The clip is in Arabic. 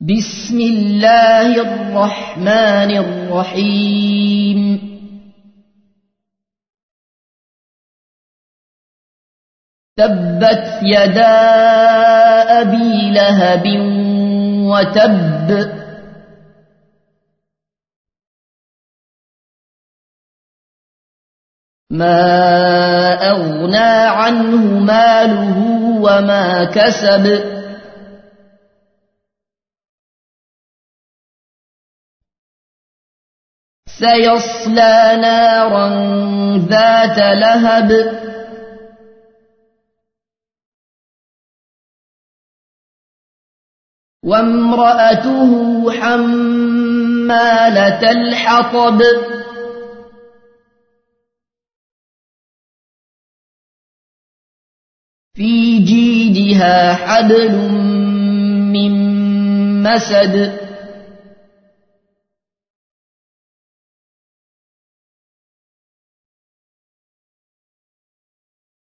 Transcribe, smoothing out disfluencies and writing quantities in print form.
بسم الله الرحمن الرحيم تبت يدا أبي لهب وتب ما أغنى عنه ماله وما كسب سيصلى نارا ذات لهب وامرأته حمالة الحطب في جيدها حبل من مسد